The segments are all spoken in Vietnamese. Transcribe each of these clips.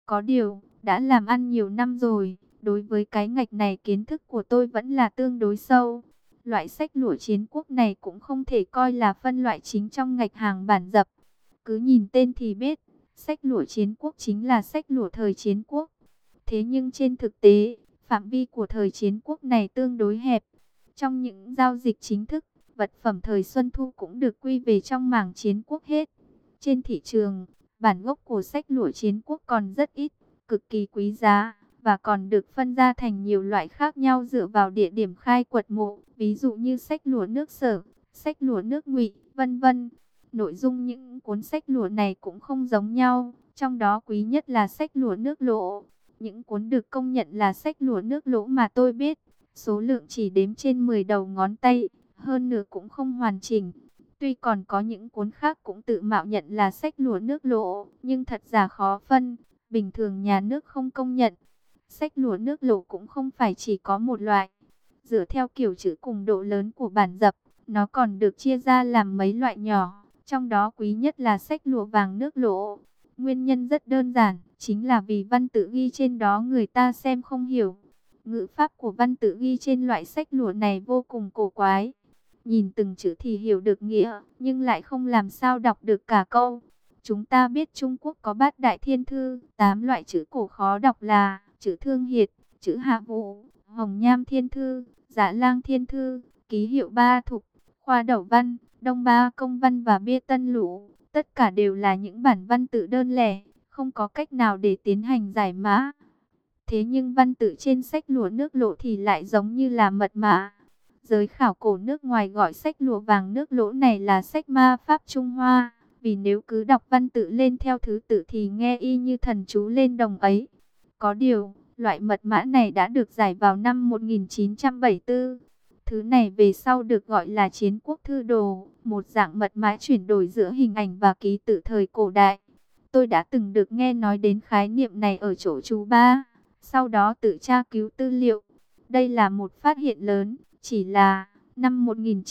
Có điều, đã làm ăn nhiều năm rồi, đối với cái ngạch này kiến thức của tôi vẫn là tương đối sâu. Loại sách lụa chiến quốc này cũng không thể coi là phân loại chính trong ngạch hàng bản dập. Cứ nhìn tên thì biết, sách lụa chiến quốc chính là sách lụa thời chiến quốc. Thế nhưng trên thực tế, phạm vi của thời chiến quốc này tương đối hẹp. Trong những giao dịch chính thức, vật phẩm thời Xuân Thu cũng được quy về trong mảng chiến quốc hết. Trên thị trường, bản gốc của sách lụa chiến quốc còn rất ít, cực kỳ quý giá, và còn được phân ra thành nhiều loại khác nhau dựa vào địa điểm khai quật mộ, ví dụ như sách lụa nước Sở, sách lụa nước Ngụy, vân vân. Nội dung những cuốn sách lụa này cũng không giống nhau, trong đó quý nhất là sách lụa nước Lỗ. Những cuốn được công nhận là sách lụa nước Lỗ mà tôi biết, số lượng chỉ đếm trên 10 đầu ngón tay, hơn nữa cũng không hoàn chỉnh. Tuy còn có những cuốn khác cũng tự mạo nhận là sách lụa nước Lỗ, nhưng thật giả khó phân, bình thường nhà nước không công nhận. Sách lụa nước Lỗ cũng không phải chỉ có một loại. Dựa theo kiểu chữ cùng độ lớn của bản dập, nó còn được chia ra làm mấy loại nhỏ, trong đó quý nhất là sách lụa vàng nước Lỗ. Nguyên nhân rất đơn giản, chính là vì văn tự ghi trên đó người ta xem không hiểu. Ngữ pháp của văn tự ghi trên loại sách lụa này vô cùng cổ quái. Nhìn từng chữ thì hiểu được nghĩa, nhưng lại không làm sao đọc được cả câu. Chúng ta biết Trung Quốc có bát đại thiên thư, 8 loại chữ cổ khó đọc là chữ Thương Hiệt, chữ Hạ Vũ, Hồng Nham Thiên Thư, Dạ Lang Thiên Thư, ký hiệu Ba Thục, Khoa Đẩu Văn, Đông Ba Công Văn và Bia Tân Lũ. Tất cả đều là những bản văn tự đơn lẻ, không có cách nào để tiến hành giải mã. Thế nhưng văn tự trên sách lụa nước Lỗ thì lại giống như là mật mã. Giới khảo cổ nước ngoài gọi sách lụa vàng nước Lỗ này là sách ma pháp Trung Hoa, vì nếu cứ đọc văn tự lên theo thứ tự thì nghe y như thần chú lên đồng ấy. Có điều, loại mật mã này đã được giải vào năm 1974. Thứ này về sau được gọi là Chiến quốc thư đồ, một dạng mật mã chuyển đổi giữa hình ảnh và ký tự thời cổ đại. Tôi đã từng được nghe nói đến khái niệm này ở chỗ chú ba, sau đó tự tra cứu tư liệu. Đây là một phát hiện lớn, chỉ là năm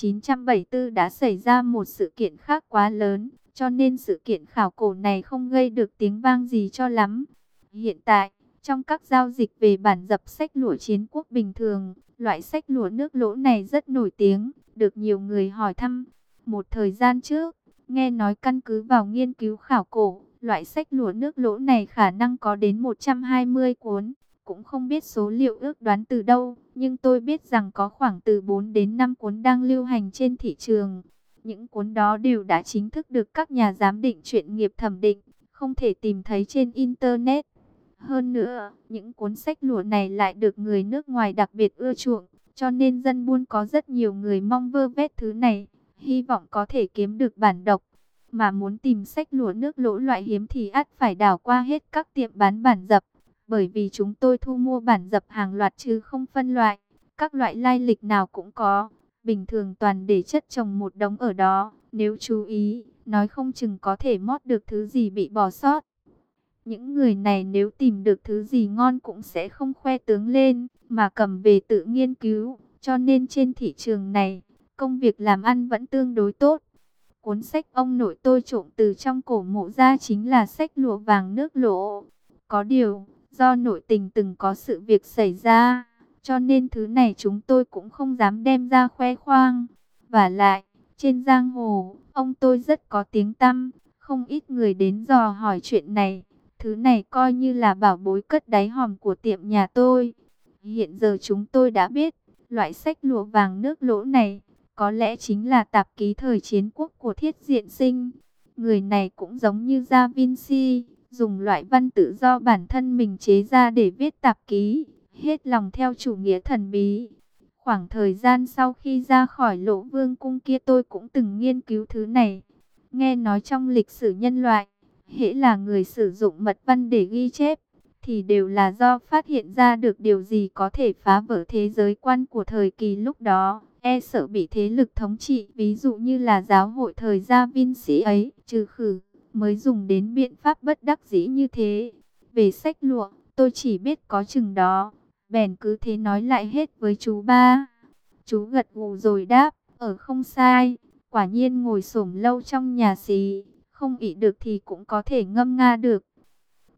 1974 đã xảy ra một sự kiện khác quá lớn, cho nên sự kiện khảo cổ này không gây được tiếng vang gì cho lắm. Hiện tại, trong các giao dịch về bản dập sách lụa chiến quốc bình thường, loại sách lụa nước Lỗ này rất nổi tiếng, được nhiều người hỏi thăm. Một thời gian trước, nghe nói căn cứ vào nghiên cứu khảo cổ, loại sách lụa nước Lỗ này khả năng có đến 120 cuốn. Cũng không biết số liệu ước đoán từ đâu, nhưng tôi biết rằng có khoảng từ 4 đến 5 cuốn đang lưu hành trên thị trường. Những cuốn đó đều đã chính thức được các nhà giám định chuyên nghiệp thẩm định, không thể tìm thấy trên Internet. Hơn nữa, những cuốn sách lụa này lại được người nước ngoài đặc biệt ưa chuộng, cho nên dân buôn có rất nhiều người mong vơ vét thứ này, hy vọng có thể kiếm được bản độc. Mà muốn tìm sách lụa nước Lỗ loại hiếm thì ắt phải đảo qua hết các tiệm bán bản dập. Bởi vì chúng tôi thu mua bản dập hàng loạt chứ không phân loại, các loại lai lịch nào cũng có. Bình thường toàn để chất chồng một đống ở đó, nếu chú ý, nói không chừng có thể mót được thứ gì bị bỏ sót. Những người này nếu tìm được thứ gì ngon cũng sẽ không khoe tướng lên, mà cầm về tự nghiên cứu. Cho nên trên thị trường này, công việc làm ăn vẫn tương đối tốt. Cuốn sách ông nội tôi trộm từ trong cổ mộ ra chính là sách lụa vàng nước Lỗ. Có điều, do nội tình từng có sự việc xảy ra, cho nên thứ này chúng tôi cũng không dám đem ra khoe khoang. Và lại, trên giang hồ, ông tôi rất có tiếng tăm, không ít người đến dò hỏi chuyện này. Thứ này coi như là bảo bối cất đáy hòm của tiệm nhà tôi. Hiện giờ chúng tôi đã biết, loại sách lụa vàng nước Lỗ này, có lẽ chính là tạp ký thời chiến quốc của Thiết Diện Sinh. Người này cũng giống như Da Vinci, dùng loại văn tự do bản thân mình chế ra để viết tạp ký, hết lòng theo chủ nghĩa thần bí. Khoảng thời gian sau khi ra khỏi Lỗ Vương cung kia tôi cũng từng nghiên cứu thứ này. Nghe nói trong lịch sử nhân loại, hễ là người sử dụng mật văn để ghi chép, thì đều là do phát hiện ra được điều gì có thể phá vỡ thế giới quan của thời kỳ lúc đó, e sợ bị thế lực thống trị, ví dụ như là giáo hội thời Gia Vinci ấy, trừ khử, mới dùng đến biện pháp bất đắc dĩ như thế. Về sách lụa, tôi chỉ biết có chừng đó, bèn cứ thế nói lại hết với chú ba. Chú gật gù rồi đáp, ở không sai, quả nhiên ngồi xổm lâu trong nhà xí, không ị được thì cũng có thể ngâm nga được.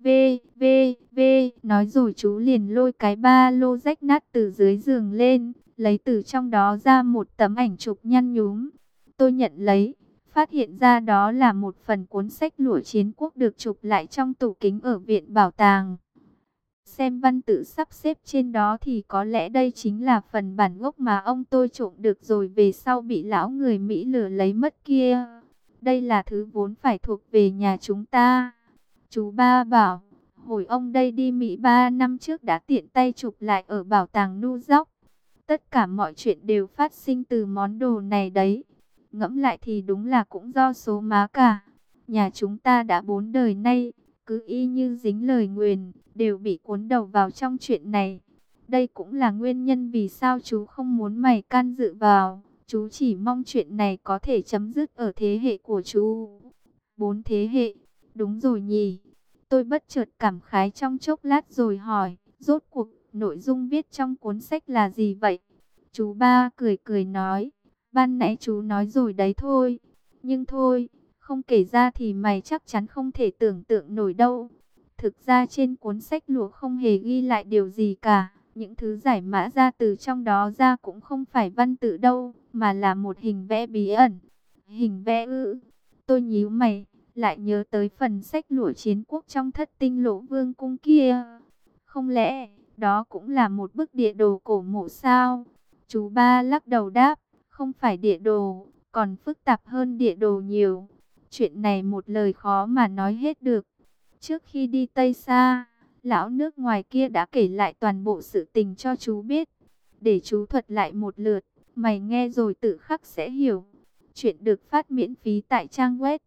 V, V, V. Nói rồi chú liền lôi cái ba lô rách nát từ dưới giường lên, lấy từ trong đó ra một tấm ảnh chụp nhăn nhúm. Tôi nhận lấy, phát hiện ra đó là một phần cuốn sách lụa chiến quốc được chụp lại trong tủ kính ở viện bảo tàng. Xem văn tự sắp xếp trên đó thì có lẽ đây chính là phần bản gốc mà ông tôi trộm được rồi về sau bị lão người Mỹ lừa lấy mất kia. Đây là thứ vốn phải thuộc về nhà chúng ta. Chú ba bảo, hồi ông đây đi Mỹ 3 năm trước đã tiện tay chụp lại ở bảo tàng New York. Tất cả mọi chuyện đều phát sinh từ món đồ này đấy. Ngẫm lại thì đúng là cũng do số má cả. Nhà chúng ta đã 4 đời nay, cứ y như dính lời nguyền, đều bị cuốn đầu vào trong chuyện này. Đây cũng là nguyên nhân vì sao chú không muốn mày can dự vào. Chú chỉ mong chuyện này có thể chấm dứt ở thế hệ của chú. 4 thế hệ, đúng rồi nhỉ. Tôi bất chợt cảm khái trong chốc lát rồi hỏi, rốt cuộc nội dung viết trong cuốn sách là gì vậy? Chú ba cười cười nói, ban nãy chú nói rồi đấy thôi. Nhưng thôi, không kể ra thì mày chắc chắn không thể tưởng tượng nổi đâu. Thực ra trên cuốn sách lụa không hề ghi lại điều gì cả. Những thứ giải mã ra từ trong đó ra cũng không phải văn tự đâu, mà là một hình vẽ bí ẩn. Hình vẽ ư? Tôi nhíu mày, lại nhớ tới phần sách lụa chiến quốc trong Thất Tinh Lỗ Vương cung kia. Không lẽ đó cũng là một bức địa đồ cổ mộ sao? Chú ba lắc đầu đáp, không phải địa đồ, còn phức tạp hơn địa đồ nhiều. Chuyện này một lời khó mà nói hết được. Trước khi đi Tây Sa, lão nước ngoài kia đã kể lại toàn bộ sự tình cho chú biết. Để chú thuật lại một lượt, mày nghe rồi tự khắc sẽ hiểu. Chuyện được phát miễn phí tại trang web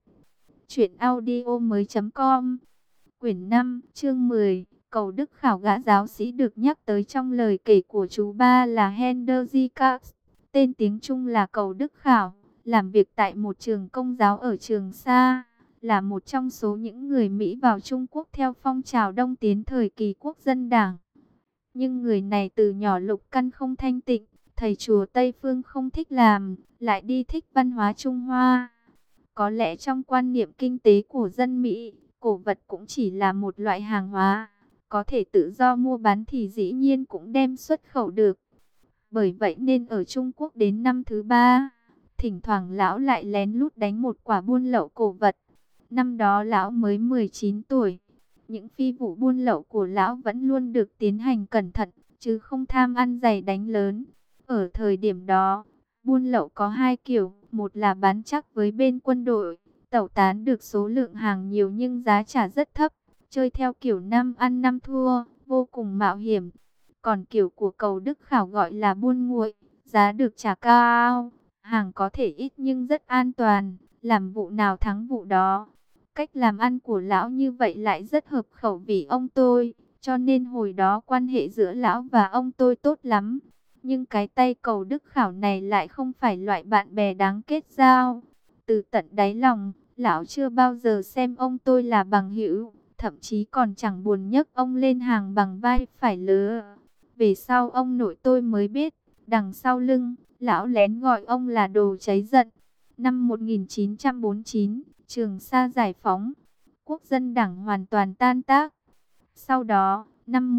truyệnaudiomoi.com. Quyển 5, chương 10. Cầu Đức Khảo. Gã giáo sĩ được nhắc tới trong lời kể của chú ba là Henry Cox, tên tiếng Trung là Cầu Đức Khảo, làm việc tại một trường công giáo ở Trường Sa, là một trong số những người Mỹ vào Trung Quốc theo phong trào Đông tiến thời kỳ Quốc dân Đảng. Nhưng người này từ nhỏ lục căn không thanh tịnh, thầy chùa Tây Phương không thích làm, lại đi thích văn hóa Trung Hoa. Có lẽ trong quan niệm kinh tế của dân Mỹ, cổ vật cũng chỉ là một loại hàng hóa, có thể tự do mua bán thì dĩ nhiên cũng đem xuất khẩu được. Bởi vậy nên ở Trung Quốc đến năm thứ 3, thỉnh thoảng lão lại lén lút đánh một quả buôn lậu cổ vật. Năm đó lão mới 19 tuổi. Những phi vụ buôn lậu của lão vẫn luôn được tiến hành cẩn thận, chứ không tham ăn dày đánh lớn. Ở thời điểm đó, buôn lậu có hai kiểu, một là bán chắc với bên quân đội, tẩu tán được số lượng hàng nhiều nhưng giá trả rất thấp, chơi theo kiểu năm ăn năm thua, vô cùng mạo hiểm. Còn kiểu của Cầu Đức Khảo gọi là buôn nguội, giá được trả cao, hàng có thể ít nhưng rất an toàn, làm vụ nào thắng vụ đó. Cách làm ăn của lão như vậy lại rất hợp khẩu vị ông tôi, cho nên hồi đó quan hệ giữa lão và ông tôi tốt lắm. Nhưng cái tay Cầu Đức Khảo này lại không phải loại bạn bè đáng kết giao. Từ tận đáy lòng, lão chưa bao giờ xem ông tôi là bằng hữu, thậm chí còn chẳng buồn nhấc ông lên hàng bằng vai phải lứa. Về sau ông nội tôi mới biết, đằng sau lưng, lão lén gọi ông là đồ cháy giận. Năm 1949, Trường Sa giải phóng, Quốc dân Đảng hoàn toàn tan tác. Sau đó, năm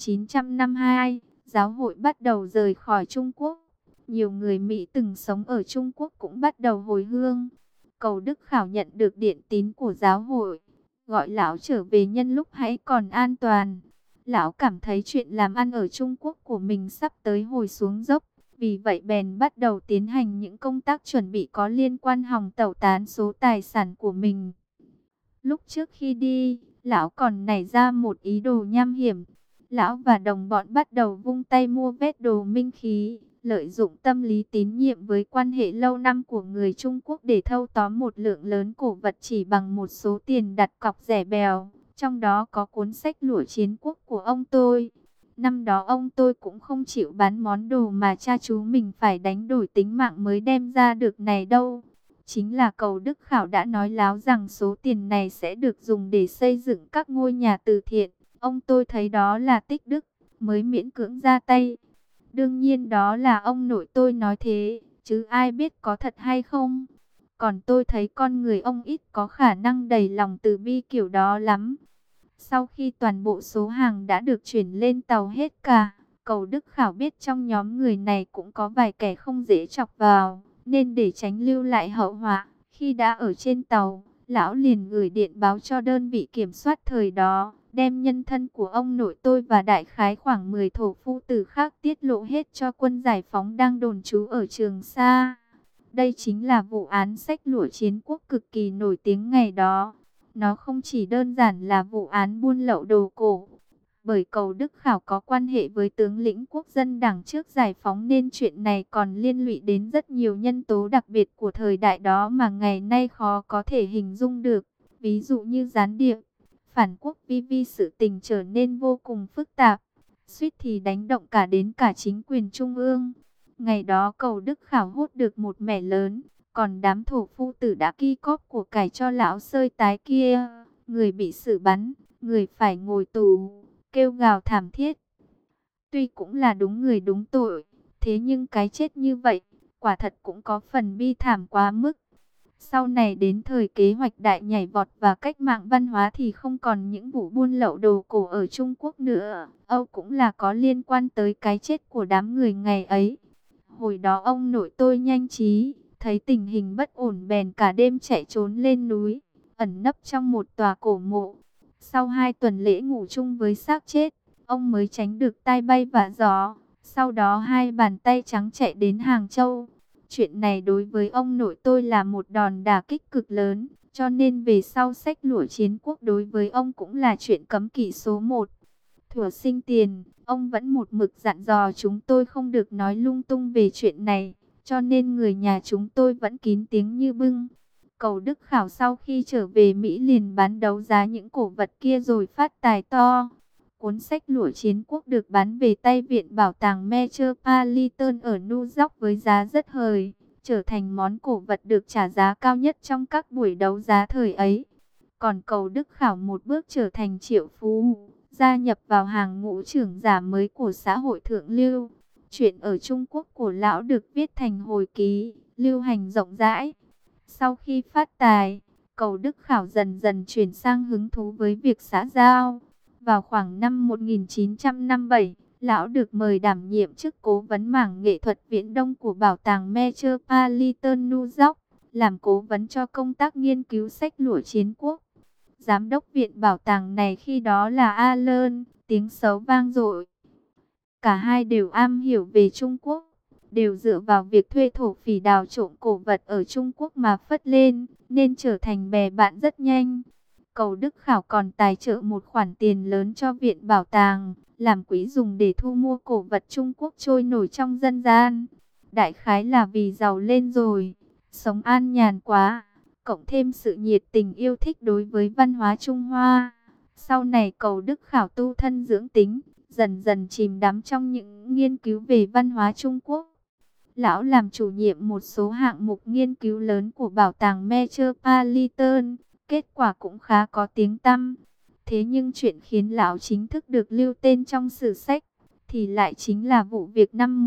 1952, giáo hội bắt đầu rời khỏi Trung Quốc. Nhiều người Mỹ từng sống ở Trung Quốc cũng bắt đầu hồi hương. Cầu Đức Khảo nhận được điện tín của giáo hội, gọi lão trở về nhân lúc hãy còn an toàn. Lão cảm thấy chuyện làm ăn ở Trung Quốc của mình sắp tới hồi xuống dốc. Vì vậy bèn bắt đầu tiến hành những công tác chuẩn bị có liên quan hòng tẩu tán số tài sản của mình. Lúc trước khi đi, lão còn nảy ra một ý đồ nham hiểm. Lão và đồng bọn bắt đầu vung tay mua vét đồ minh khí, lợi dụng tâm lý tín nhiệm với quan hệ lâu năm của người Trung Quốc để thâu tóm một lượng lớn cổ vật chỉ bằng một số tiền đặt cọc rẻ bèo. Trong đó có cuốn sách lụa chiến quốc của ông tôi. Năm đó ông tôi cũng không chịu bán món đồ mà cha chú mình phải đánh đổi tính mạng mới đem ra được này đâu. Chính là Cầu Đức Khảo đã nói láo rằng số tiền này sẽ được dùng để xây dựng các ngôi nhà từ thiện. Ông tôi thấy đó là tích đức, mới miễn cưỡng ra tay. Đương nhiên đó là ông nội tôi nói thế, chứ ai biết có thật hay không. Còn tôi thấy con người ông ít có khả năng đầy lòng từ bi kiểu đó lắm. Sau khi toàn bộ số hàng đã được chuyển lên tàu hết cả, Cầu Đức Khảo biết trong nhóm người này cũng có vài kẻ không dễ chọc vào, nên để tránh lưu lại hậu họa, khi đã ở trên tàu, lão liền gửi điện báo cho đơn vị kiểm soát thời đó, đem nhân thân của ông nội tôi và đại khái khoảng 10 thổ phu tử khác tiết lộ hết cho quân giải phóng đang đồn trú ở Trường Sa. Đây chính là vụ án xách lụa chiến quốc cực kỳ nổi tiếng ngày đó. Nó không chỉ đơn giản là vụ án buôn lậu đồ cổ, bởi Cầu Đức Khảo có quan hệ với tướng lĩnh quốc dân đảng trước giải phóng nên chuyện này còn liên lụy đến rất nhiều nhân tố đặc biệt của thời đại đó mà ngày nay khó có thể hình dung được. Ví dụ như gián điệp, phản quốc vi sự tình trở nên vô cùng phức tạp, suýt thì đánh động đến cả chính quyền trung ương. Ngày đó Cầu Đức Khảo hốt được một mẻ lớn, còn đám thổ phu tử đã ki cóp của cải cho lão sơi tái kia, người bị xử bắn, người phải ngồi tù, kêu gào thảm thiết. Tuy cũng là đúng người đúng tội, thế nhưng cái chết như vậy, quả thật cũng có phần bi thảm quá mức. Sau này đến thời kế hoạch đại nhảy vọt và cách mạng văn hóa thì không còn những vụ buôn lậu đồ cổ ở Trung Quốc nữa. Âu cũng là có liên quan tới cái chết của đám người ngày ấy. Hồi đó ông nội tôi nhanh trí, thấy tình hình bất ổn bèn cả đêm chạy trốn lên núi, ẩn nấp trong một tòa cổ mộ. Sau 2 tuần lễ ngủ chung với xác chết, ông mới tránh được tai bay vạ gió. Sau đó 2 bàn tay trắng chạy đến Hàng Châu. Chuyện này đối với ông nội tôi là một đòn đả kích cực lớn, cho nên về sau xách lụa chiến quốc đối với ông cũng là chuyện cấm kỵ số 1. Thuở sinh tiền, ông vẫn một mực dặn dò chúng tôi không được nói lung tung về chuyện này, cho nên người nhà chúng tôi vẫn kín tiếng như bưng. Cầu Đức Khảo sau khi trở về Mỹ liền bán đấu giá những cổ vật kia rồi phát tài to. Cuốn sách lụa chiến quốc được bán về tay Viện Bảo tàng Metropolitan ở New York với giá rất hời, trở thành món cổ vật được trả giá cao nhất trong các buổi đấu giá thời ấy. Còn Cầu Đức Khảo một bước trở thành triệu phú, gia nhập vào hàng ngũ trưởng giả mới của xã hội thượng lưu. Chuyện ở Trung Quốc của lão được viết thành hồi ký, lưu hành rộng rãi. Sau khi phát tài, Cầu Đức Khảo dần dần chuyển sang hứng thú với việc xã giao. Vào khoảng năm 1957, lão được mời đảm nhiệm chức cố vấn mảng nghệ thuật Viễn Đông của Bảo tàng Metropolitan New York, làm cố vấn cho công tác nghiên cứu sách lụa chiến quốc. Giám đốc viện bảo tàng này khi đó là Allen, tiếng xấu vang dội. Cả hai đều am hiểu về Trung Quốc, đều dựa vào việc thuê thổ phỉ đào trộm cổ vật ở Trung Quốc mà phất lên, nên trở thành bè bạn rất nhanh. Cầu Đức Khảo còn tài trợ một khoản tiền lớn cho viện bảo tàng, làm quỹ dùng để thu mua cổ vật Trung Quốc trôi nổi trong dân gian. Đại khái là vì giàu lên rồi, sống an nhàn quá, cộng thêm sự nhiệt tình yêu thích đối với văn hóa Trung Hoa. Sau này Cầu Đức Khảo tu thân dưỡng tính, dần dần chìm đắm trong những nghiên cứu về văn hóa Trung Quốc. Lão làm chủ nhiệm một số hạng mục nghiên cứu lớn của Bảo tàng Metropolitan, kết quả cũng khá có tiếng tăm. Thế nhưng chuyện khiến lão chính thức được lưu tên trong sử sách, thì lại chính là vụ việc năm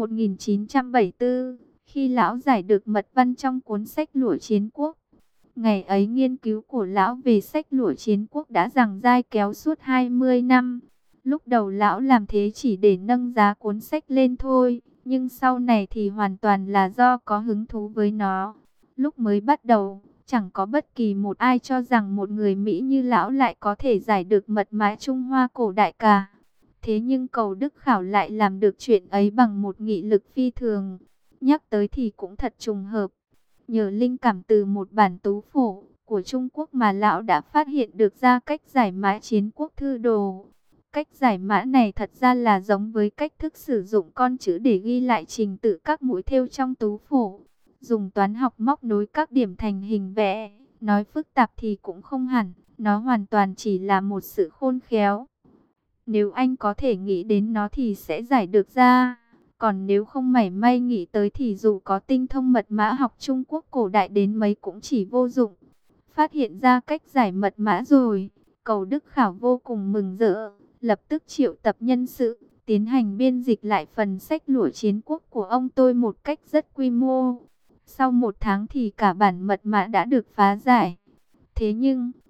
1974, khi lão giải được mật văn trong cuốn sách lụa chiến quốc. Ngày ấy nghiên cứu của lão về sách lụa chiến quốc đã giằng dai kéo suốt 20 năm. Lúc đầu lão làm thế chỉ để nâng giá cuốn sách lên thôi, nhưng sau này thì hoàn toàn là do có hứng thú với nó. Lúc mới bắt đầu, chẳng có bất kỳ một ai cho rằng một người Mỹ như lão lại có thể giải được mật mã Trung Hoa cổ đại cả. Thế nhưng Cầu Đức Khảo lại làm được chuyện ấy bằng một nghị lực phi thường. Nhắc tới thì cũng thật trùng hợp. Nhờ linh cảm từ một bản tú phổ của Trung Quốc mà lão đã phát hiện được ra cách giải mã chiến quốc thư đồ. Cách giải mã này thật ra là giống với cách thức sử dụng con chữ để ghi lại trình tự các mũi thêu trong tú phổ. Dùng toán học móc nối các điểm thành hình vẽ, nói phức tạp thì cũng không hẳn, nó hoàn toàn chỉ là một sự khôn khéo. Nếu anh có thể nghĩ đến nó thì sẽ giải được ra. Còn nếu không mảy may nghĩ tới thì dù có tinh thông mật mã học Trung Quốc cổ đại đến mấy cũng chỉ vô dụng. Phát hiện ra cách giải mật mã rồi, Cầu Đức Khảo vô cùng mừng rỡ, lập tức triệu tập nhân sự, tiến hành biên dịch lại phần sách lụa chiến quốc của ông tôi một cách rất quy mô. Sau 1 tháng thì cả bản mật mã đã được phá giải. Thế nhưng,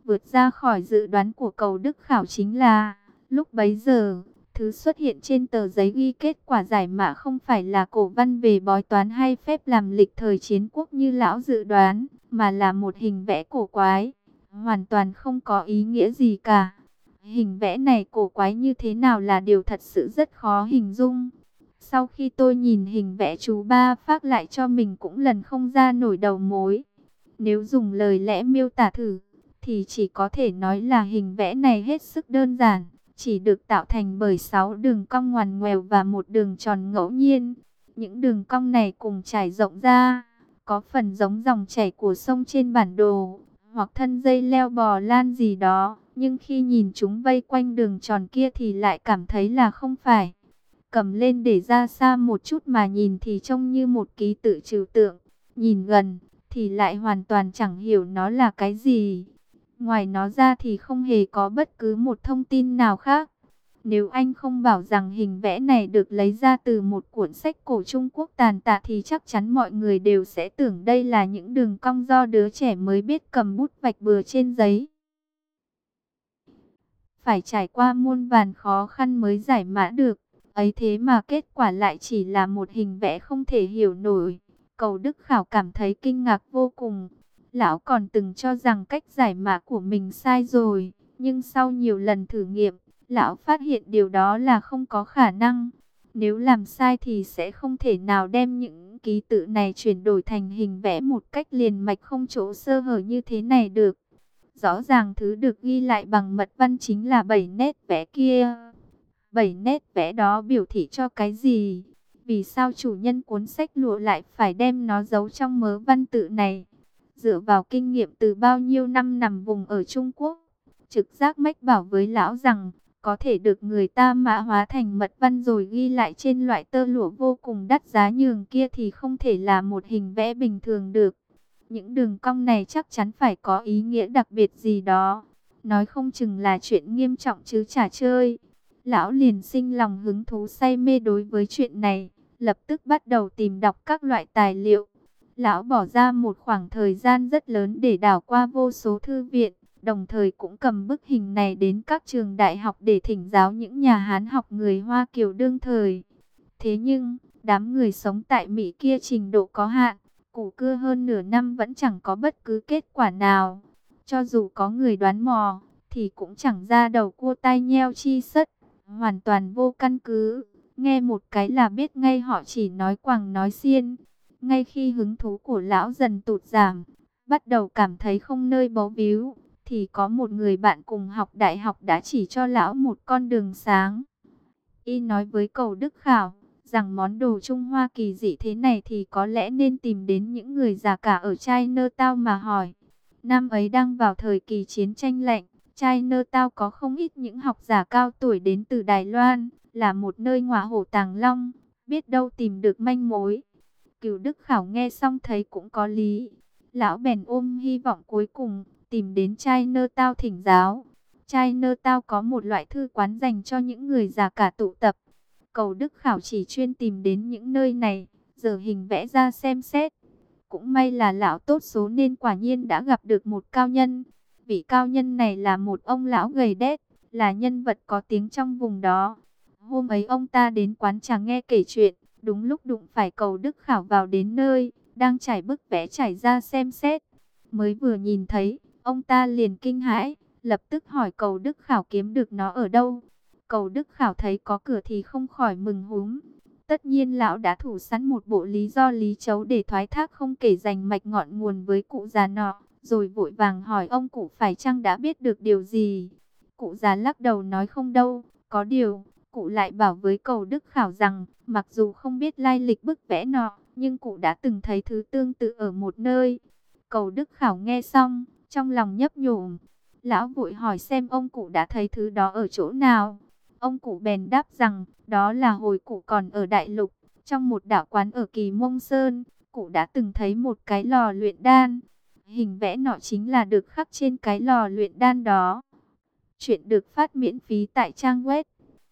Vượt ra khỏi dự đoán của Cầu Đức Khảo chính là, lúc bấy giờ, thứ xuất hiện trên tờ giấy ghi kết quả giải mã không phải là cổ văn về bói toán hay phép làm lịch thời chiến quốc như lão dự đoán, mà là một hình vẽ cổ quái, hoàn toàn không có ý nghĩa gì cả. Hình vẽ này cổ quái như thế nào là điều thật sự rất khó hình dung. Sau khi tôi nhìn hình vẽ chú ba phác lại cho mình cũng lần không ra nổi đầu mối. Nếu dùng lời lẽ miêu tả thử, thì chỉ có thể nói là hình vẽ này hết sức đơn giản, chỉ được tạo thành bởi 6 đường cong ngoằn ngoèo và một đường tròn ngẫu nhiên. Những đường cong này cùng trải rộng ra, có phần giống dòng chảy của sông trên bản đồ, hoặc thân dây leo bò lan gì đó, nhưng khi nhìn chúng vây quanh đường tròn kia thì lại cảm thấy là không phải. Cầm lên để ra xa một chút mà nhìn thì trông như một ký tự trừu tượng, nhìn gần thì lại hoàn toàn chẳng hiểu nó là cái gì. Ngoài nó ra thì không hề có bất cứ một thông tin nào khác. Nếu anh không bảo rằng hình vẽ này được lấy ra từ một cuốn sách cổ Trung Quốc tàn tạ thì chắc chắn mọi người đều sẽ tưởng đây là những đường cong do đứa trẻ mới biết cầm bút vạch bừa trên giấy. Phải trải qua muôn vàn khó khăn mới giải mã được. Ấy thế mà kết quả lại chỉ là một hình vẽ không thể hiểu nổi. Cầu Đức Khảo cảm thấy kinh ngạc vô cùng. Lão còn từng cho rằng cách giải mã của mình sai rồi, nhưng sau nhiều lần thử nghiệm, lão phát hiện điều đó là không có khả năng. Nếu làm sai thì sẽ không thể nào đem những ký tự này chuyển đổi thành hình vẽ một cách liền mạch không chỗ sơ hở như thế này được. Rõ ràng thứ được ghi lại bằng mật văn chính là 7 nét vẽ kia. 7 nét vẽ đó biểu thị cho cái gì? Vì sao chủ nhân cuốn sách lụa lại phải đem nó giấu trong mớ văn tự này? Dựa vào kinh nghiệm từ bao nhiêu năm nằm vùng ở Trung Quốc, trực giác mách bảo với lão rằng có thể được người ta mã hóa thành mật văn rồi ghi lại trên loại tơ lụa vô cùng đắt giá nhường kia thì không thể là một hình vẽ bình thường được. Những đường cong này chắc chắn phải có ý nghĩa đặc biệt gì đó. Nói không chừng là chuyện nghiêm trọng chứ chả chơi. Lão liền sinh lòng hứng thú say mê đối với chuyện này, lập tức bắt đầu tìm đọc các loại tài liệu. Lão bỏ ra một khoảng thời gian rất lớn để đảo qua vô số thư viện, đồng thời cũng cầm bức hình này đến các trường đại học để thỉnh giáo những nhà Hán học người Hoa Kiều đương thời. Thế nhưng, đám người sống tại Mỹ kia trình độ có hạn, củ cưa hơn nửa năm vẫn chẳng có bất cứ kết quả nào. Cho dù có người đoán mò, thì cũng chẳng ra đầu cua tai nheo chi sất, hoàn toàn vô căn cứ. Nghe một cái là biết ngay họ chỉ nói quàng nói xiên. Ngay khi hứng thú của lão dần tụt giảm, bắt đầu cảm thấy không nơi bấu víu, thì có một người bạn cùng học đại học đã chỉ cho lão một con đường sáng. Y nói với Cầu Đức Khảo rằng món đồ Trung Hoa kỳ dị thế này thì có lẽ nên tìm đến những người già cả ở Chinatown mà hỏi. Năm ấy đang vào thời kỳ chiến tranh lạnh, Chinatown có không ít những học giả cao tuổi đến từ Đài Loan, là một nơi ngọa hổ tàng long, biết đâu tìm được manh mối. Cửu Đức Khảo nghe xong thấy cũng có lý. Lão bèn ôm hy vọng cuối cùng, tìm đến Chinatown thỉnh giáo. Chinatown có một loại thư quán dành cho những người già cả tụ tập. Cầu Đức Khảo chỉ chuyên tìm đến những nơi này, giờ hình vẽ ra xem xét. Cũng may là lão tốt số nên quả nhiên đã gặp được một cao nhân. Vị cao nhân này là một ông lão gầy đét, là nhân vật có tiếng trong vùng đó. Hôm ấy ông ta đến quán trà nghe kể chuyện, đúng lúc đụng phải Cầu Đức Khảo vào đến nơi, đang trải bức vẽ trải ra xem xét. Mới vừa nhìn thấy, ông ta liền kinh hãi, lập tức hỏi Cầu Đức Khảo kiếm được nó ở đâu. Cầu Đức Khảo thấy có cửa thì không khỏi mừng húm. Tất nhiên lão đã thủ sẵn một bộ lý do lý chấu để thoái thác không kể rành mạch ngọn nguồn với cụ già nọ, rồi vội vàng hỏi ông cụ phải chăng đã biết được điều gì. Cụ già lắc đầu nói không đâu, có điều, cụ lại bảo với Cầu Đức Khảo rằng, mặc dù không biết lai lịch bức vẽ nọ, nhưng cụ đã từng thấy thứ tương tự ở một nơi. Cầu Đức Khảo nghe xong, trong lòng nhấp nhổm. Lão vội hỏi xem ông cụ đã thấy thứ đó ở chỗ nào. Ông cụ bèn đáp rằng, đó là hồi cụ còn ở Đại Lục, trong một đạo quán ở Kỳ Mông Sơn, cụ đã từng thấy một cái lò luyện đan. Hình vẽ nọ chính là được khắc trên cái lò luyện đan đó. Chuyện được phát miễn phí tại trang web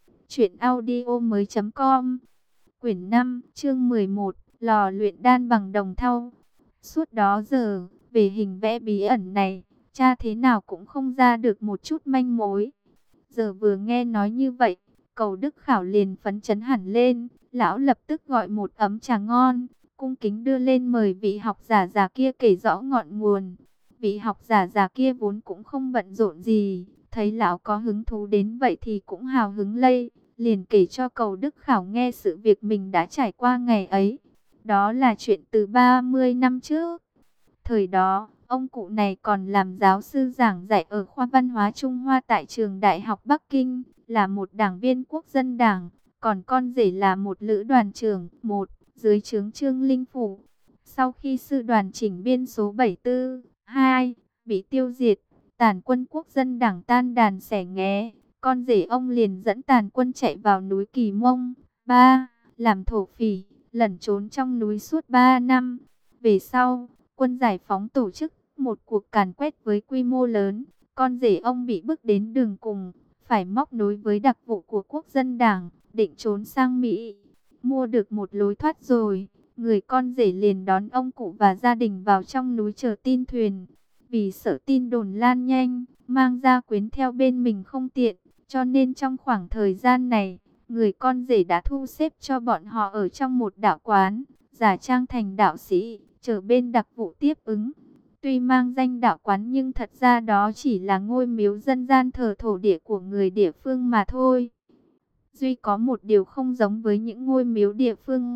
truyệnaudiomoi.com. Quyển 5, chương 11, lò luyện đan bằng đồng thau. Suốt đó giờ, về hình vẽ bí ẩn này, cha thế nào cũng không ra được một chút manh mối. Giờ vừa nghe nói như vậy, Cầu Đức Khảo liền phấn chấn hẳn lên, lão lập tức gọi một ấm trà ngon, cung kính đưa lên mời vị học giả già kia kể rõ ngọn nguồn. Vị học giả già kia vốn cũng không bận rộn gì, thấy lão có hứng thú đến vậy thì cũng hào hứng lây, liền kể cho Cầu Đức Khảo nghe sự việc mình đã trải qua ngày ấy. Đó là chuyện từ 30 năm trước. Thời đó, ông cụ này còn làm giáo sư giảng dạy ở khoa văn hóa Trung Hoa tại trường Đại học Bắc Kinh, là một đảng viên quốc dân đảng, còn con rể là một lữ đoàn trưởng, dưới trướng Trương Linh Phủ. Sau khi sư đoàn chỉnh biên số 742 bị tiêu diệt, tàn quân quốc dân đảng tan đàn xẻ nghé, con rể ông liền dẫn tàn quân chạy vào núi Kỳ Mông, làm thổ phỉ, lẩn trốn trong núi suốt 3 năm. Về sau, quân giải phóng tổ chức một cuộc càn quét với quy mô lớn, con rể ông bị bức đến đường cùng, phải móc nối với đặc vụ của quốc dân đảng, định trốn sang Mỹ. Mua được một lối thoát rồi, người con rể liền đón ông cụ và gia đình vào trong núi chờ tin thuyền. Vì sợ tin đồn lan nhanh, mang gia quyến theo bên mình không tiện, cho nên trong khoảng thời gian này, người con rể đã thu xếp cho bọn họ ở trong một đạo quán, giả trang thành đạo sĩ, chờ bên đặc vụ tiếp ứng. Tuy mang danh đạo quán nhưng thật ra đó chỉ là ngôi miếu dân gian thờ thổ địa của người địa phương mà thôi. Duy có một điều không giống với những ngôi miếu địa phương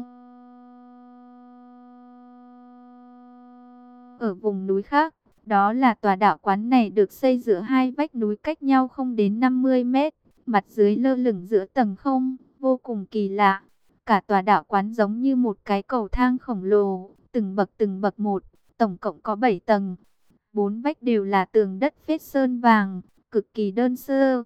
ở vùng núi khác, đó là tòa đạo quán này được xây giữa hai vách núi cách nhau không đến 50 mét, mặt dưới lơ lửng giữa tầng không, vô cùng kỳ lạ. Cả tòa đạo quán giống như một cái cầu thang khổng lồ, từng bậc một, tổng cộng có 7 tầng. 4 vách đều là tường đất phết sơn vàng, cực kỳ đơn sơ.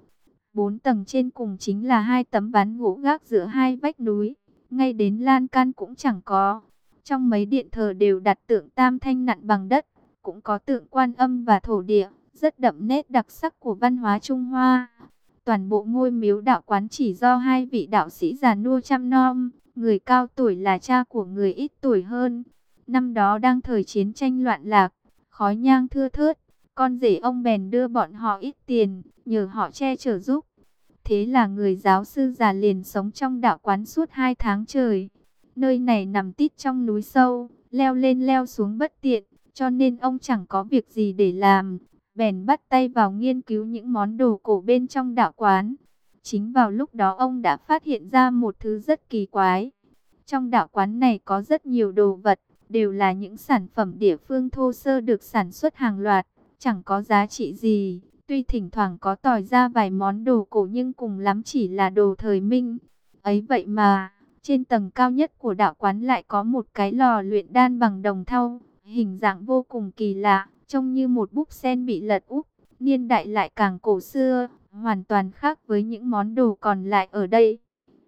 4 tầng trên cùng chính là hai tấm ván gỗ gác giữa hai vách núi, ngay đến lan can cũng chẳng có. Trong mấy điện thờ đều đặt tượng tam thanh nặn bằng đất, cũng có tượng Quan Âm và thổ địa, rất đậm nét đặc sắc của văn hóa Trung Hoa. Toàn bộ ngôi miếu đạo quán chỉ do hai vị đạo sĩ già nua chăm nom, người cao tuổi là cha của người ít tuổi hơn. Năm đó đang thời chiến tranh loạn lạc, khói nhang thưa thớt, con rể ông bèn đưa bọn họ ít tiền, nhờ họ che chở giúp. Thế là người giáo sư già liền sống trong đạo quán suốt 2 tháng trời. Nơi này nằm tít trong núi sâu, leo lên leo xuống bất tiện, cho nên ông chẳng có việc gì để làm, bèn bắt tay vào nghiên cứu những món đồ cổ bên trong đạo quán. Chính vào lúc đó ông đã phát hiện ra một thứ rất kỳ quái. Trong đạo quán này có rất nhiều đồ vật, đều là những sản phẩm địa phương thô sơ được sản xuất hàng loạt, chẳng có giá trị gì. Tuy thỉnh thoảng có tỏi ra vài món đồ cổ nhưng cùng lắm chỉ là đồ thời Minh. Ấy vậy mà, trên tầng cao nhất của đạo quán lại có một cái lò luyện đan bằng đồng thau, hình dạng vô cùng kỳ lạ, trông như một búp sen bị lật úp, niên đại lại càng cổ xưa, hoàn toàn khác với những món đồ còn lại ở đây.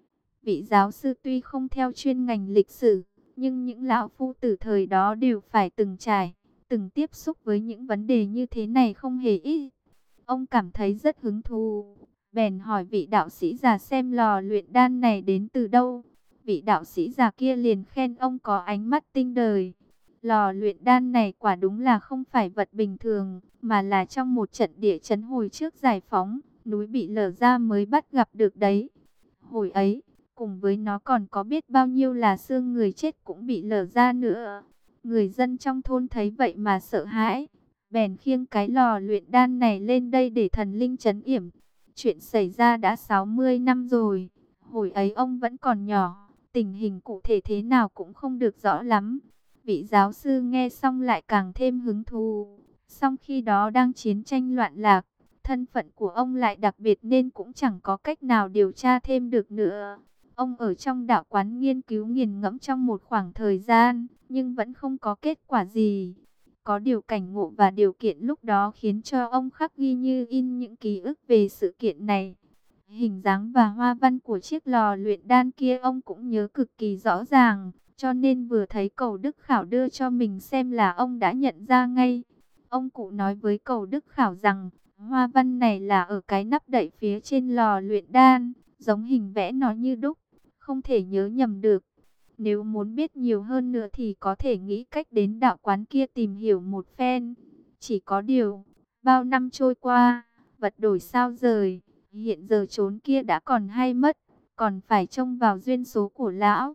Vị giáo sư tuy không theo chuyên ngành lịch sử, nhưng những lão phu tử thời đó đều phải từng trải, từng tiếp xúc với những vấn đề như thế này không hề ít. Ông cảm thấy rất hứng thú, bèn hỏi vị đạo sĩ già xem lò luyện đan này đến từ đâu. Vị đạo sĩ già kia liền khen ông có ánh mắt tinh đời. Lò luyện đan này quả đúng là không phải vật bình thường, mà là trong một trận địa chấn hồi trước giải phóng, núi bị lở ra mới bắt gặp được đấy. Hồi ấy, cùng với nó còn có biết bao nhiêu là xương người chết cũng bị lở ra nữa. Người dân trong thôn thấy vậy mà sợ hãi, bèn khiêng cái lò luyện đan này lên đây để thần linh trấn yểm. Chuyện xảy ra đã 60 năm rồi, hồi ấy ông vẫn còn nhỏ, tình hình cụ thể thế nào cũng không được rõ lắm. Vị giáo sư nghe xong lại càng thêm hứng thú. Song khi đó đang chiến tranh loạn lạc, thân phận của ông lại đặc biệt nên cũng chẳng có cách nào điều tra thêm được nữa. Ông ở trong đạo quán nghiên cứu nghiền ngẫm trong một khoảng thời gian, nhưng vẫn không có kết quả gì. Có điều cảnh ngộ và điều kiện lúc đó khiến cho ông khắc ghi như in những ký ức về sự kiện này. Hình dáng và hoa văn của chiếc lò luyện đan kia ông cũng nhớ cực kỳ rõ ràng, cho nên vừa thấy Cầu Đức Khảo đưa cho mình xem là ông đã nhận ra ngay. Ông cụ nói với Cầu Đức Khảo rằng, hoa văn này là ở cái nắp đậy phía trên lò luyện đan, giống hình vẽ nó như đúc, không thể nhớ nhầm được. Nếu muốn biết nhiều hơn nữa thì có thể nghĩ cách đến đạo quán kia tìm hiểu một phen. Chỉ có điều, Bao năm trôi qua, vật đổi sao rời, hiện giờ chốn kia đã còn hay mất, còn phải trông vào duyên số của lão.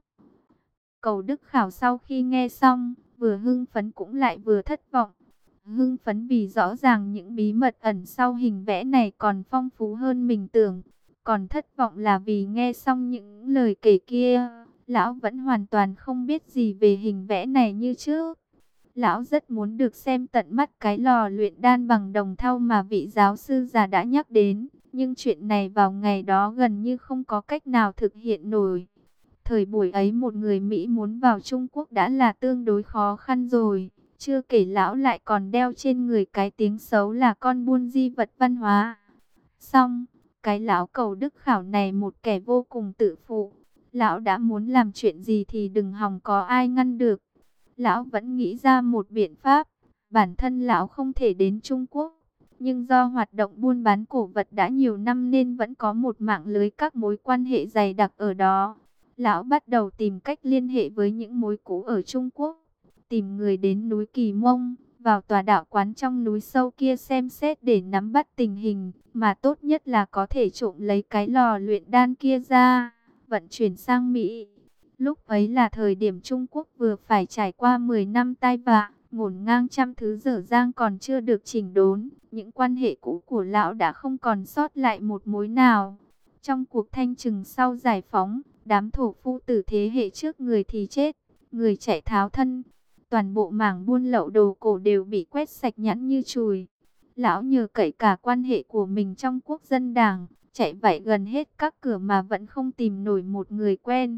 Cầu Đức Khảo sau khi nghe xong, vừa hưng phấn cũng lại vừa thất vọng. Hưng phấn vì rõ ràng những bí mật ẩn sau hình vẽ này còn phong phú hơn mình tưởng. Còn thất vọng là vì nghe xong những lời kể kia, lão vẫn hoàn toàn không biết gì về hình vẽ này như trước. Lão rất muốn được xem tận mắt cái lò luyện đan bằng đồng thau mà vị giáo sư già đã nhắc đến. Nhưng chuyện này vào ngày đó gần như không có cách nào thực hiện nổi. Thời buổi ấy một người Mỹ muốn vào Trung Quốc đã là tương đối khó khăn rồi. Chưa kể lão lại còn đeo trên người cái tiếng xấu là con buôn di vật văn hóa. Xong, cái lão Cầu Đức Khảo này một kẻ vô cùng tự phụ. Lão đã muốn làm chuyện gì thì đừng hòng có ai ngăn được. Lão vẫn nghĩ ra một biện pháp. Bản thân lão không thể đến Trung Quốc. Nhưng do hoạt động buôn bán cổ vật đã nhiều năm nên vẫn có một mạng lưới các mối quan hệ dày đặc ở đó. Lão bắt đầu tìm cách liên hệ với những mối cũ ở Trung Quốc. Tìm người đến núi Kỳ Mông, vào tòa đạo quán trong núi sâu kia xem xét để nắm bắt tình hình. Mà tốt nhất là có thể trộm lấy cái lò luyện đan kia ra, vận chuyển sang Mỹ. Lúc ấy là thời điểm Trung Quốc vừa phải trải qua 10 năm tai vạ, ngổn ngang trăm thứ dở dang còn chưa được chỉnh đốn. Những quan hệ cũ của lão đã không còn sót lại một mối nào. Trong cuộc thanh trừng sau giải phóng, đám thổ phu tử thế hệ trước người thì chết, người chạy tháo thân. Toàn bộ mảng buôn lậu đồ cổ đều bị quét sạch nhẵn như chùi. Lão nhờ cậy cả quan hệ của mình trong quốc dân đảng, chạy vạy gần hết các cửa mà vẫn không tìm nổi một người quen.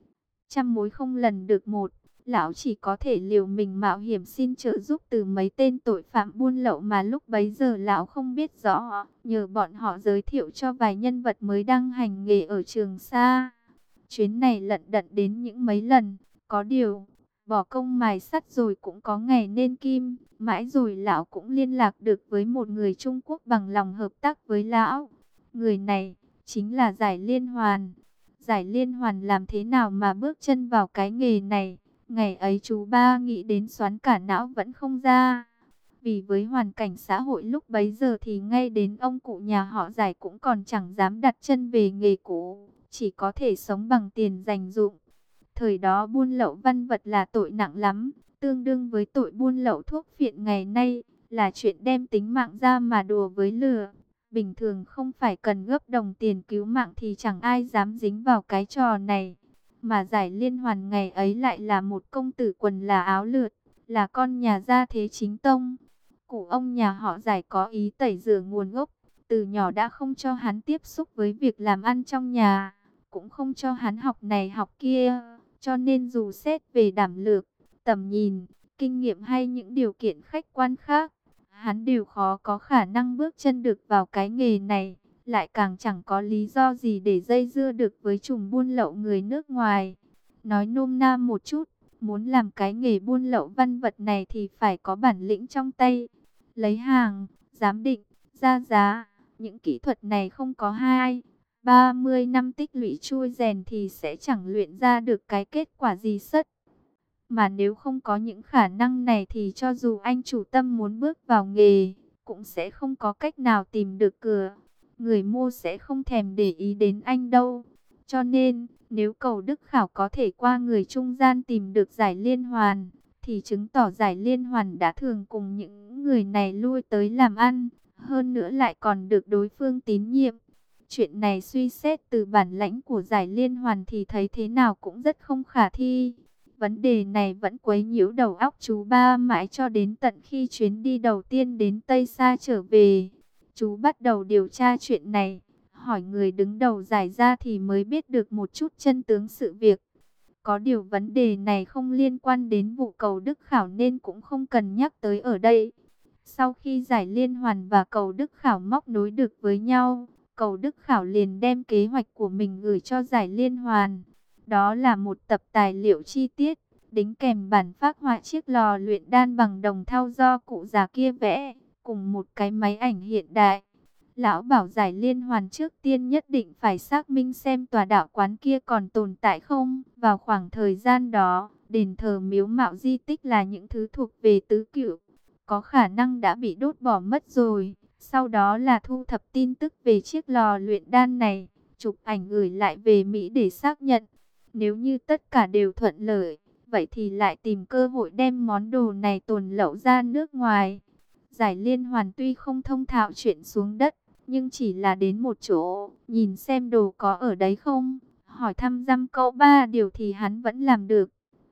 Trăm mối không lần được một, lão chỉ có thể liều mình mạo hiểm xin trợ giúp từ mấy tên tội phạm buôn lậu mà lúc bấy giờ lão không biết rõ, nhờ bọn họ giới thiệu cho vài nhân vật mới đang hành nghề ở Trường Sa. Chuyến này lận đận đến những mấy lần, có điều, bỏ công mài sắt rồi cũng có ngày nên kim, mãi rồi lão cũng liên lạc được với một người Trung Quốc bằng lòng hợp tác với lão. Người này chính là Giải Liên Hoàn. Giải Liên Hoàn làm thế nào mà bước chân vào cái nghề này? Ngày ấy chú ba nghĩ đến xoắn cả não vẫn không ra. Vì với hoàn cảnh xã hội lúc bấy giờ thì ngay đến ông cụ nhà họ Giải cũng còn chẳng dám đặt chân về nghề cũ, chỉ có thể sống bằng tiền dành dụm. Thời đó buôn lậu văn vật là tội nặng lắm, tương đương với tội buôn lậu thuốc phiện ngày nay, là chuyện đem tính mạng ra mà đùa với lửa. Bình thường không phải cần gấp đồng tiền cứu mạng thì chẳng ai dám dính vào cái trò này. Mà Giải Liên Hoàn ngày ấy lại là một công tử quần là áo lượt, là con nhà gia thế chính tông. Cụ ông nhà họ Giải có ý tẩy rửa nguồn gốc, từ nhỏ đã không cho hắn tiếp xúc với việc làm ăn trong nhà, cũng không cho hắn học này học kia. Cho nên dù xét về đảm lược, tầm nhìn, kinh nghiệm hay những điều kiện khách quan khác, hắn đều khó có khả năng bước chân được vào cái nghề này, lại càng chẳng có lý do gì để dây dưa được với chùm buôn lậu người nước ngoài. Nói nôm na một chút, muốn làm cái nghề buôn lậu văn vật này thì phải có bản lĩnh trong tay. Lấy hàng, giám định, ra giá, những kỹ thuật này không có 30 năm tích lũy chui rèn thì sẽ chẳng luyện ra được cái kết quả gì sất. Mà nếu không có những khả năng này thì cho dù anh chủ tâm muốn bước vào nghề, cũng sẽ không có cách nào tìm được cửa. Người mua sẽ không thèm để ý đến anh đâu. Cho nên, nếu Cầu Đức Khảo có thể qua người trung gian tìm được Giải Liên Hoàn, thì chứng tỏ Giải Liên Hoàn đã thường cùng những người này lui tới làm ăn. Hơn nữa lại còn được đối phương tín nhiệm. Chuyện này suy xét từ bản lãnh của Giải Liên Hoàn thì thấy thế nào cũng rất không khả thi. Vấn đề này vẫn quấy nhiễu đầu óc chú ba mãi cho đến tận khi chuyến đi đầu tiên đến Tây Sa trở về. Chú bắt đầu điều tra chuyện này, hỏi người đứng đầu Giải ra thì mới biết được một chút chân tướng sự việc. Có điều vấn đề này không liên quan đến vụ Cầu Đức Khảo nên cũng không cần nhắc tới ở đây. Sau khi Giải Liên Hoàn và Cầu Đức Khảo móc nối được với nhau, Cầu Đức Khảo liền đem kế hoạch của mình gửi cho Giải Liên Hoàn. Đó là một tập tài liệu chi tiết, đính kèm bản phác họa chiếc lò luyện đan bằng đồng thau do cụ già kia vẽ, cùng một cái máy ảnh hiện đại. Lão bảo Giải Liên Hoàn trước tiên nhất định phải xác minh xem tòa đạo quán kia còn tồn tại không. Vào khoảng thời gian đó, đền thờ miếu mạo di tích là những thứ thuộc về tứ cửu. có khả năng đã bị đốt bỏ mất rồi. Sau đó là thu thập tin tức về chiếc lò luyện đan này, chụp ảnh gửi lại về Mỹ để xác nhận. Nếu như tất cả đều thuận lợi, vậy thì lại tìm cơ hội đem món đồ này tuồn lậu ra nước ngoài. Giải Liên Hoàn tuy không thông thạo chuyện xuống đất, nhưng chỉ là đến một chỗ, nhìn xem đồ có ở đấy không, hỏi thăm dăm câu ba điều thì hắn vẫn làm được.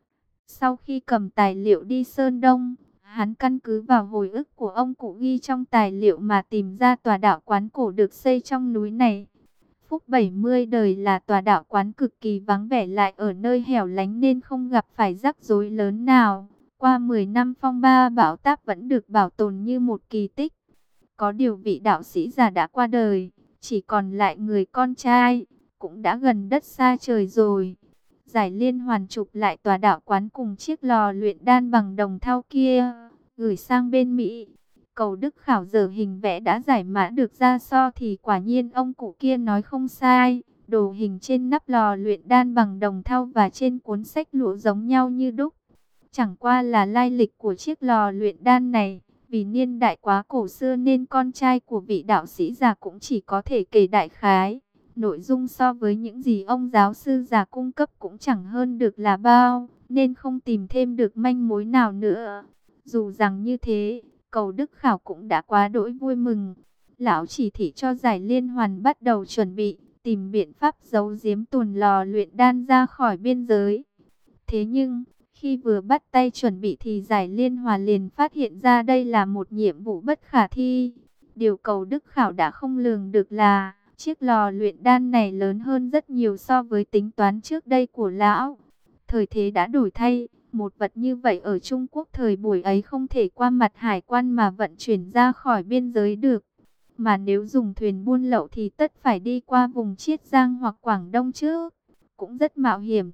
Sau khi cầm tài liệu đi Sơn Đông, hắn căn cứ vào hồi ức của ông cụ ghi trong tài liệu mà tìm ra tòa đạo quán cổ được xây trong núi này. Phúc 70 đời là tòa đạo quán cực kỳ vắng vẻ lại ở nơi hẻo lánh nên không gặp phải rắc rối lớn nào. Qua 10 năm phong ba bão táp vẫn được bảo tồn như một kỳ tích. Có điều vị đạo sĩ già đã qua đời, chỉ còn lại người con trai, cũng đã gần đất xa trời rồi. Giải Liên Hoàn chụp lại tòa đạo quán cùng chiếc lò luyện đan bằng đồng thau kia, gửi sang bên Mỹ. Cầu Đức Khảo giờ hình vẽ đã giải mã được ra so thì quả nhiên ông cụ kia nói không sai. Đồ hình trên nắp lò luyện đan bằng đồng thau và trên cuốn sách lụa giống nhau như đúc. Chẳng qua là lai lịch của chiếc lò luyện đan này, vì niên đại quá cổ xưa nên con trai của vị đạo sĩ già cũng chỉ có thể kể đại khái. Nội dung so với những gì ông giáo sư già cung cấp cũng chẳng hơn được là bao, nên không tìm thêm được manh mối nào nữa. Dù rằng như thế, Cầu Đức Khảo cũng đã quá đỗi vui mừng. Lão chỉ thị cho Giải Liên Hoàn bắt đầu chuẩn bị, tìm biện pháp giấu giếm tuồn lò luyện đan ra khỏi biên giới. Thế nhưng, khi vừa bắt tay chuẩn bị thì Giải Liên Hoàn liền phát hiện ra đây là một nhiệm vụ bất khả thi. Điều Cầu Đức Khảo đã không lường được là chiếc lò luyện đan này lớn hơn rất nhiều so với tính toán trước đây của lão. Thời thế đã đổi thay, một vật như vậy ở Trung Quốc thời buổi ấy không thể qua mặt hải quan mà vận chuyển ra khỏi biên giới được. Mà nếu dùng thuyền buôn lậu thì tất phải đi qua vùng Chiết Giang hoặc Quảng Đông trước, cũng rất mạo hiểm.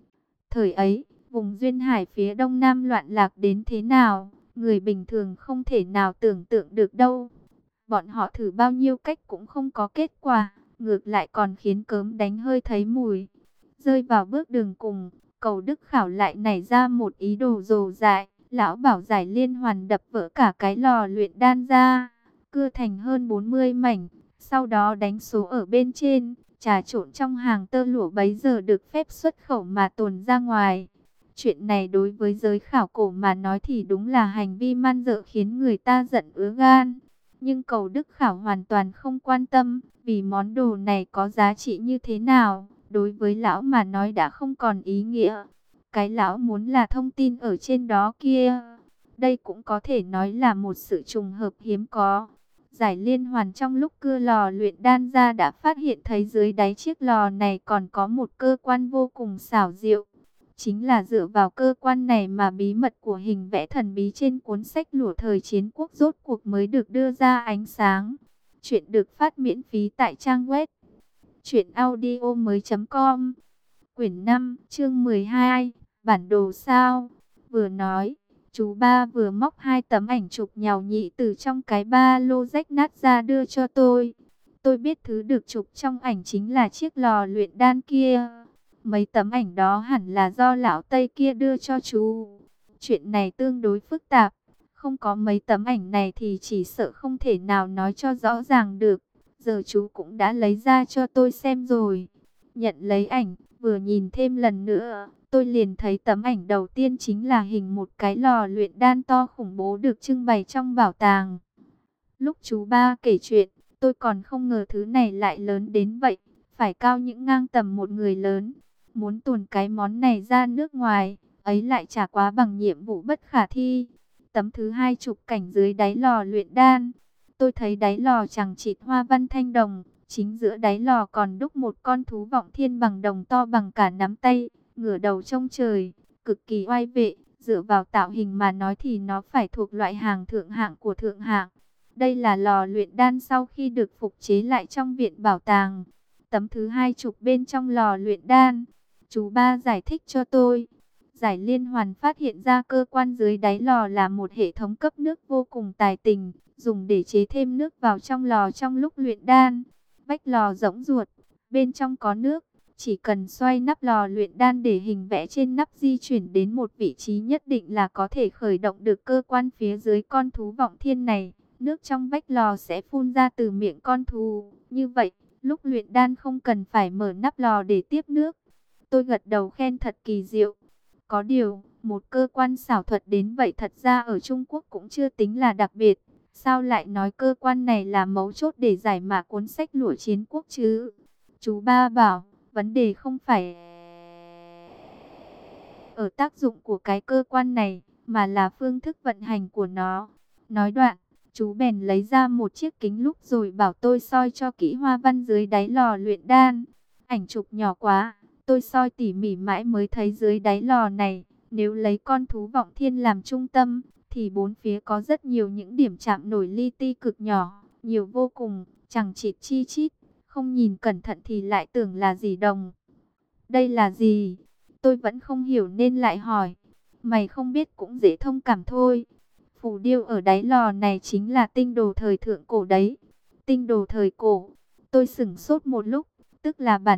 Thời ấy, vùng duyên hải phía đông nam loạn lạc đến thế nào, người bình thường không thể nào tưởng tượng được đâu. Bọn họ thử bao nhiêu cách cũng không có kết quả, ngược lại còn khiến cớm đánh hơi thấy mùi. Rơi vào bước đường cùng, Cầu Đức Khảo lại nảy ra một ý đồ rồ dại. Lão bảo Giải Liên Hoàn đập vỡ cả cái lò luyện đan ra, cưa thành hơn 40 mảnh, sau đó đánh số ở bên trên, trà trộn trong hàng tơ lụa bấy giờ được phép xuất khẩu mà tuồn ra ngoài. Chuyện này đối với giới khảo cổ mà nói thì đúng là hành vi man dợ khiến người ta giận ứa gan. Nhưng Cầu Đức Khảo hoàn toàn không quan tâm, vì món đồ này có giá trị như thế nào, đối với lão mà nói đã không còn ý nghĩa. Cái lão muốn là thông tin ở trên đó kia. Đây cũng có thể nói là một sự trùng hợp hiếm có. Giải Liên Hoàn trong lúc cưa lò luyện đan ra đã phát hiện thấy dưới đáy chiếc lò này còn có một cơ quan vô cùng xảo diệu. Chính là dựa vào cơ quan này mà bí mật của hình vẽ thần bí trên cuốn sách lụa thời chiến quốc rốt cuộc mới được đưa ra ánh sáng. Chuyện được phát miễn phí tại trang web truyệnaudiomoi.com. Quyển 5, chương 12, bản đồ sao. Vừa nói, chú ba vừa móc hai tấm ảnh chụp nhào nhị từ trong cái ba lô rách nát ra đưa cho tôi. Tôi biết thứ được chụp trong ảnh chính là chiếc lò luyện đan kia. Mấy tấm ảnh đó hẳn là do lão Tây kia đưa cho chú. Chuyện này tương đối phức tạp. Không có mấy tấm ảnh này thì chỉ sợ không thể nào nói cho rõ ràng được. Giờ chú cũng đã lấy ra cho tôi xem rồi. Nhận lấy ảnh, vừa nhìn thêm lần nữa, tôi liền thấy tấm ảnh đầu tiên chính là hình một cái lò luyện đan to khủng bố được trưng bày trong bảo tàng. Lúc chú ba kể chuyện, tôi còn không ngờ thứ này lại lớn đến vậy, phải cao những ngang tầm một người lớn. Muốn tuồn cái món này ra nước ngoài, ấy lại chả quá bằng nhiệm vụ bất khả thi. Tấm thứ hai chụp cảnh dưới đáy lò luyện đan. Tôi thấy đáy lò chằng chịt hoa văn thanh đồng, chính giữa đáy lò còn đúc một con thú vọng thiên bằng đồng to bằng cả nắm tay, ngửa đầu trông trời, cực kỳ oai vệ. Dựa vào tạo hình mà nói thì nó phải thuộc loại hàng thượng hạng của thượng hạng. Đây là lò luyện đan sau khi được phục chế lại trong viện bảo tàng. Tấm thứ hai chụp bên trong lò luyện đan. Chú ba giải thích cho tôi. Giải Liên Hoàn phát hiện ra cơ quan dưới đáy lò là một hệ thống cấp nước vô cùng tài tình, dùng để chế thêm nước vào trong lò trong lúc luyện đan. Vách lò rỗng ruột, bên trong có nước, Chỉ cần xoay nắp lò luyện đan để hình vẽ trên nắp di chuyển đến một vị trí nhất định là có thể khởi động được cơ quan phía dưới con thú vọng thiên này. Nước trong vách lò sẽ phun ra từ miệng con thú. Như vậy, lúc luyện đan không cần phải mở nắp lò để tiếp nước. Tôi gật đầu khen thật kỳ diệu. Có điều, một cơ quan xảo thuật đến vậy thật ra ở Trung Quốc cũng chưa tính là đặc biệt. Sao lại nói cơ quan này là mấu chốt để giải mã cuốn sách Lụa Chiến Quốc chứ? Chú Ba bảo, vấn đề không phải ở tác dụng của cái cơ quan này, mà là phương thức vận hành của nó. Nói đoạn, chú bèn lấy ra một chiếc kính lúp rồi bảo tôi soi cho kỹ hoa văn dưới đáy lò luyện đan. Ảnh chụp nhỏ quá, tôi soi tỉ mỉ mãi mới thấy dưới đáy lò này, nếu lấy con thú vọng thiên làm trung tâm, thì bốn phía có rất nhiều những điểm chạm nổi li ti cực nhỏ, nhiều vô cùng, chẳng chịt chi chít, không nhìn cẩn thận thì lại tưởng là gì đồng. Đây là gì? Tôi vẫn không hiểu nên lại hỏi. Mày không biết cũng dễ thông cảm thôi. Phù điêu ở đáy lò này chính là tinh đồ thời thượng cổ đấy. Tinh đồ thời cổ. Tôi sửng sốt một lúc, tức là bản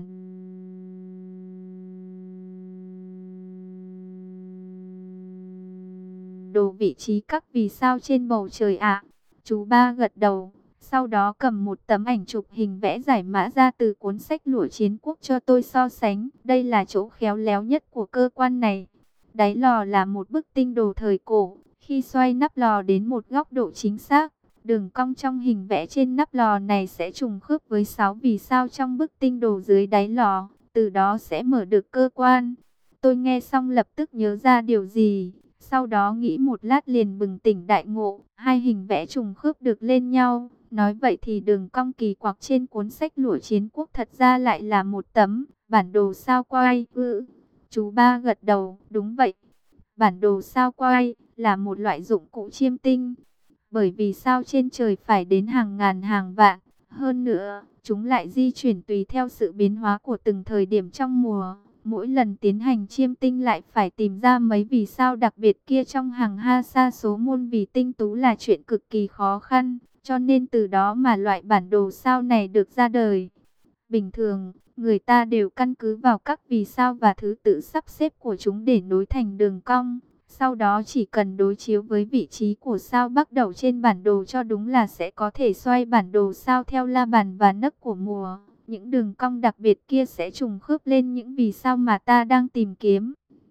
đồ vị trí các vì sao trên bầu trời ạ. Chú Ba gật đầu, sau đó cầm một tấm ảnh chụp hình vẽ giải mã ra từ cuốn sách Lụa Chiến Quốc cho tôi so sánh. Đây là chỗ khéo léo nhất của cơ quan này. Đáy lò là một bức tinh đồ thời cổ. Khi xoay nắp lò đến một góc độ chính xác, đường cong trong hình vẽ trên nắp lò này sẽ trùng khớp với 6 vì sao trong bức tinh đồ dưới đáy lò. Từ đó sẽ mở được cơ quan. Tôi nghe xong lập tức nhớ ra điều gì. Sau đó nghĩ một lát liền bừng tỉnh đại ngộ. Hai hình vẽ trùng khớp được lên nhau. Nói vậy thì đường cong kỳ quặc trên cuốn sách Lụa Chiến Quốc thật ra lại là một tấm bản đồ sao quay. Chú Ba gật đầu, đúng vậy. Bản đồ sao quay là một loại dụng cụ chiêm tinh. Bởi vì sao trên trời phải đến hàng ngàn hàng vạn. Hơn nữa, chúng lại di chuyển tùy theo sự biến hóa của từng thời điểm trong mùa. Mỗi lần tiến hành chiêm tinh lại phải tìm ra mấy vì sao đặc biệt kia trong hàng ha sa số môn vì tinh tú là chuyện cực kỳ khó khăn. Cho nên từ đó mà loại bản đồ sao này được ra đời. Bình thường, người ta đều căn cứ vào các vì sao và thứ tự sắp xếp của chúng để nối thành đường cong. Sau đó chỉ cần đối chiếu với vị trí của sao bắt đầu trên bản đồ cho đúng là sẽ có thể xoay bản đồ sao theo la bàn và nấc của mùa. Những đường cong đặc biệt kia sẽ trùng khớp lên những vì sao mà ta đang tìm kiếm.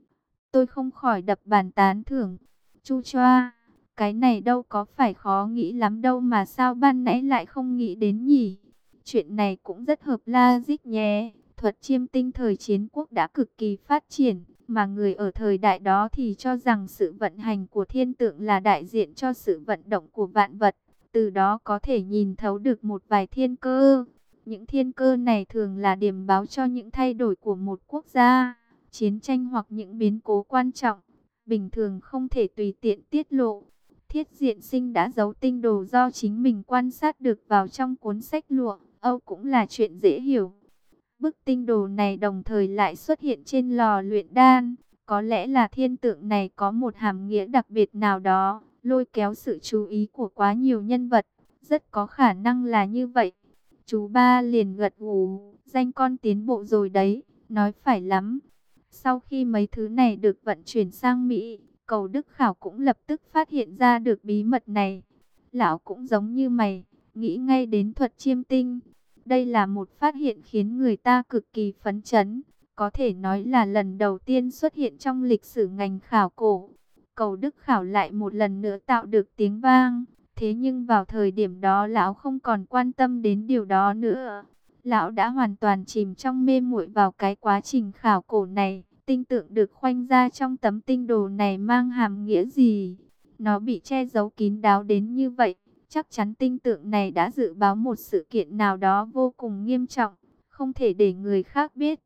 Tôi không khỏi đập bàn tán thưởng. Chu choa, cái này đâu có phải khó nghĩ lắm đâu mà sao ban nãy lại không nghĩ đến nhỉ? Chuyện này cũng rất hợp logic nhé. Thuật chiêm tinh thời chiến quốc đã cực kỳ phát triển, mà người ở thời đại đó thì cho rằng sự vận hành của thiên tượng là đại diện cho sự vận động của vạn vật. Từ đó có thể nhìn thấu được một vài thiên cơ. Những thiên cơ này thường là điểm báo cho những thay đổi của một quốc gia, chiến tranh hoặc những biến cố quan trọng. Bình thường không thể tùy tiện tiết lộ. Thiết Diện Sinh đã giấu tinh đồ do chính mình quan sát được vào trong cuốn sách Lụa Âu cũng là chuyện dễ hiểu. Bức tinh đồ này đồng thời lại xuất hiện trên lò luyện đan. Có lẽ là thiên tượng này có một hàm nghĩa đặc biệt nào đó, lôi kéo sự chú ý của quá nhiều nhân vật. Rất có khả năng là như vậy. Chú Ba liền gật gù, danh con tiến bộ rồi đấy, nói phải lắm. Sau khi mấy thứ này được vận chuyển sang Mỹ, Cầu Đức Khảo cũng lập tức phát hiện ra được bí mật này. Lão cũng giống như mày, nghĩ ngay đến thuật chiêm tinh. Đây là một phát hiện khiến người ta cực kỳ phấn chấn, có thể nói là lần đầu tiên xuất hiện trong lịch sử ngành khảo cổ. Cầu Đức Khảo lại một lần nữa tạo được tiếng vang. Thế nhưng vào thời điểm đó lão không còn quan tâm đến điều đó nữa. Lão đã hoàn toàn chìm trong mê muội vào cái quá trình khảo cổ này. Tinh tượng được khoanh ra trong tấm tinh đồ này mang hàm nghĩa gì? Nó bị che giấu kín đáo đến như vậy. Chắc chắn tinh tượng này đã dự báo một sự kiện nào đó vô cùng nghiêm trọng, không thể để người khác biết.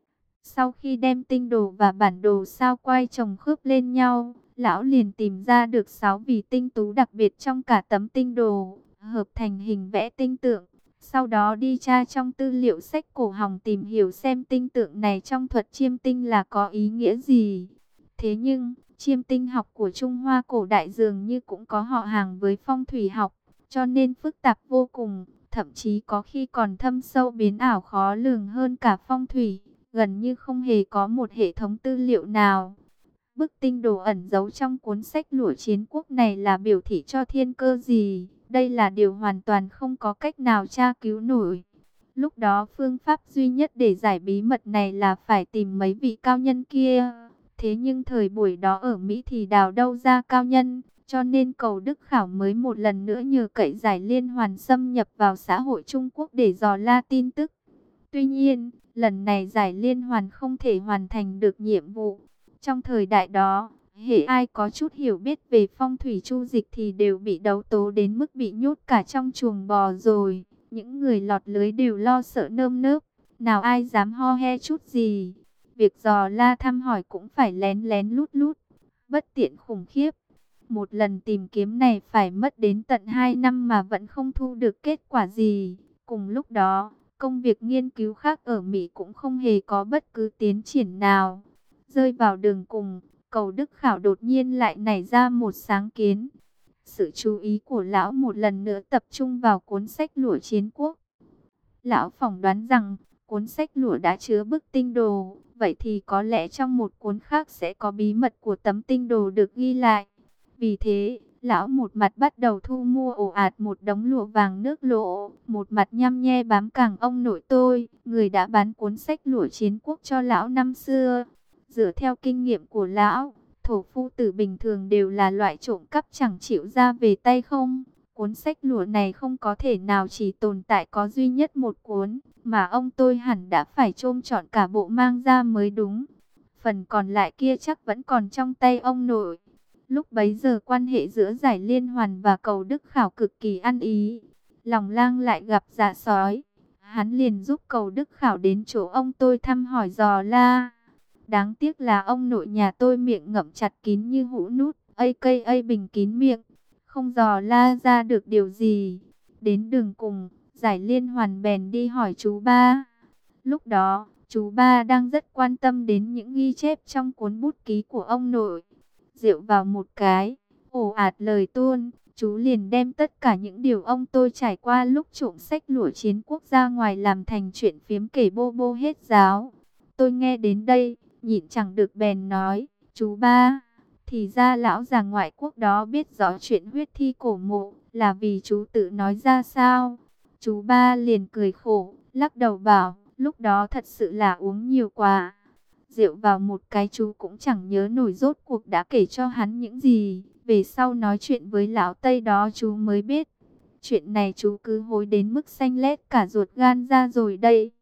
Sau khi đem tinh đồ và bản đồ sao quay chồng khớp lên nhau, lão liền tìm ra được 6 vì tinh tú đặc biệt trong cả tấm tinh đồ, hợp thành hình vẽ tinh tượng. Sau đó đi tra trong tư liệu sách cổ hòng tìm hiểu xem tinh tượng này trong thuật chiêm tinh là có ý nghĩa gì. Thế nhưng, chiêm tinh học của Trung Hoa cổ đại dường như cũng có họ hàng với phong thủy học, cho nên phức tạp vô cùng, thậm chí có khi còn thâm sâu biến ảo khó lường hơn cả phong thủy. gần như không hề có một hệ thống tư liệu nào. Bức tinh đồ ẩn giấu trong cuốn sách Lũa Chiến Quốc này là biểu thị cho thiên cơ gì? Đây là điều hoàn toàn không có cách nào tra cứu nổi. Lúc đó phương pháp duy nhất để giải bí mật này là phải tìm mấy vị cao nhân kia. Thế nhưng thời buổi đó ở Mỹ thì đào đâu ra cao nhân, cho nên Cầu Đức Khảo mới một lần nữa nhờ cậy Giải Liên Hoàn xâm nhập vào xã hội Trung Quốc để dò la tin tức. Tuy nhiên, lần này Giải Liên Hoàn không thể hoàn thành được nhiệm vụ. Trong thời đại đó, hễ ai có chút hiểu biết về phong thủy chu dịch thì đều bị đấu tố đến mức bị nhốt cả trong chuồng bò rồi. Những người lọt lưới đều lo sợ nơm nớp, nào ai dám ho he chút gì. Việc dò la thăm hỏi cũng phải lén lén lút lút, bất tiện khủng khiếp. Một lần tìm kiếm này phải mất đến tận 2 năm mà vẫn không thu được kết quả gì. Cùng lúc đó, công việc nghiên cứu khác ở Mỹ cũng không hề có bất cứ tiến triển nào. Rơi vào đường cùng, Cầu Đức Khảo đột nhiên lại nảy ra một sáng kiến. Sự chú ý của lão một lần nữa tập trung vào cuốn sách Lũa Chiến Quốc. Lão phỏng đoán rằng cuốn sách Lũa đã chứa bức tinh đồ, vậy thì có lẽ trong một cuốn khác sẽ có bí mật của tấm tinh đồ được ghi lại. Vì thế, lão một mặt bắt đầu thu mua ồ ạt một đống lụa vàng nước lỗ, một mặt nhăm nhe bám càng ông nội tôi, người đã bán cuốn sách Lũa Chiến Quốc cho lão năm xưa. Dựa theo kinh nghiệm của lão, thổ phu tử bình thường đều là loại trộm cắp chẳng chịu ra về tay không. Cuốn sách lụa này không có thể nào chỉ tồn tại có duy nhất một cuốn, mà ông tôi hẳn đã phải chôm trọn cả bộ mang ra mới đúng. Phần còn lại kia chắc vẫn còn trong tay ông nội. Lúc bấy giờ quan hệ giữa Giải Liên Hoàn và Cầu Đức Khảo cực kỳ ăn ý. Lòng Lang lại gặp Dạ Sói, hắn liền giúp Cầu Đức Khảo đến chỗ ông tôi thăm hỏi dò la. Đáng tiếc là ông nội nhà tôi miệng ngậm chặt kín như hũ nút, aka bình kín miệng, không dò la ra được điều gì. Đến đường cùng, Giải Liên Hoàn bèn đi hỏi chú ba. Lúc đó, chú ba đang rất quan tâm đến những ghi chép trong cuốn bút ký của ông nội. Rượu vào một cái, ồ ạt lời tuôn, chú liền đem tất cả những điều ông tôi trải qua lúc trộm sách Lũa Chiến Quốc ra ngoài làm thành chuyện phiếm kể bô bô hết giáo. Tôi nghe đến đây, nhịn chẳng được bèn nói, chú ba, thì ra lão già ngoại quốc đó biết rõ chuyện huyết thi cổ mộ, là vì chú tự nói ra sao? Chú ba liền cười khổ, lắc đầu bảo, lúc đó thật sự là uống nhiều quá. Rượu vào một cái chú cũng chẳng nhớ nổi rốt cuộc đã kể cho hắn những gì. Về sau nói chuyện với lão Tây đó chú mới biết. Chuyện này chú cứ hối đến mức xanh lét cả ruột gan ra rồi đây.